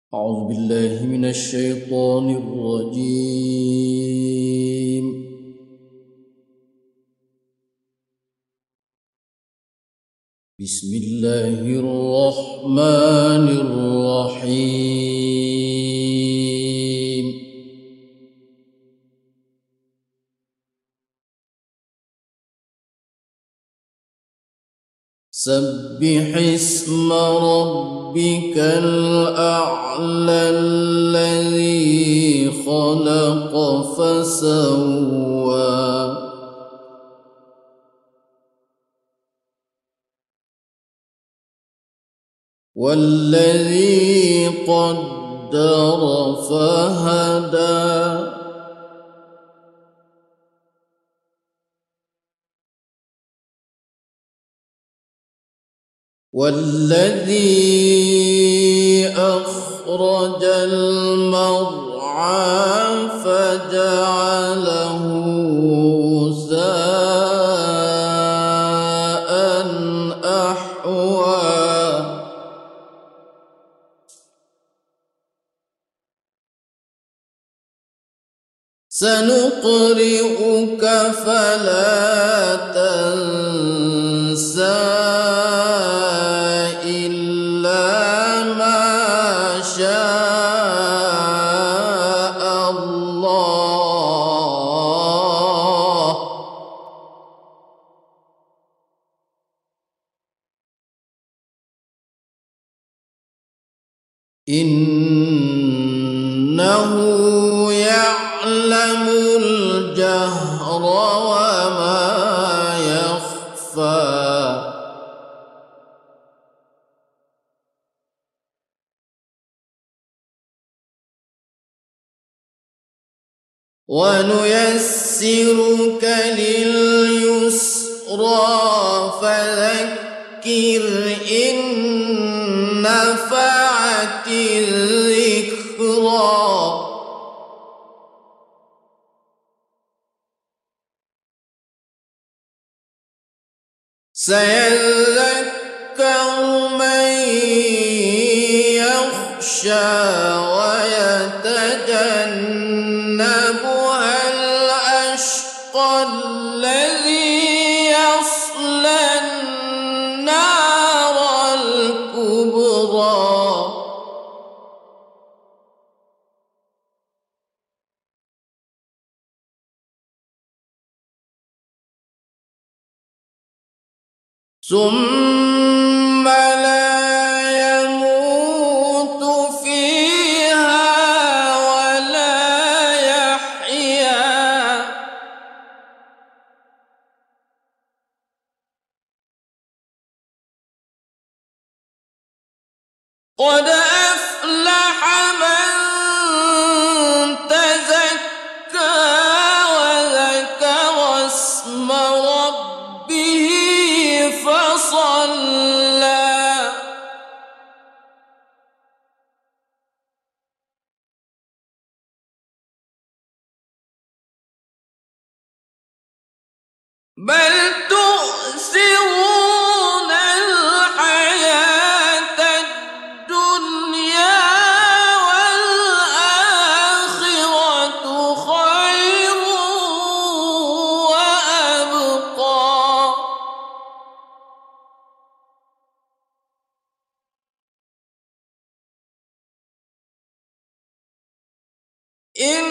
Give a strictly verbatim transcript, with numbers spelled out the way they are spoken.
أعوذ بالله من الشيطان الرجيم. بسم الله الرحمن الرحيم. سبح اسم ربك الأعلى الذي خلق فسوى والذي قدر فهدى والذي أخرج المرعى فجعله غثاء أحوى سنقرئك فلا تنسى إلا ما شاء الله إنه يعلم الجهر وما يخفى ونيسرك لليسرى فذكر إن نفعت الذكرى سيذكر من يخشى ويتجنبها الأشقى الذي يصلى النار الكبرى ثم لا يموت فيها ولا يحيا قد أفلح من تزكى وذكر اسم ربه فصلى بل تؤثرون الحياة الدنيا والآخرة خير وأبقى إن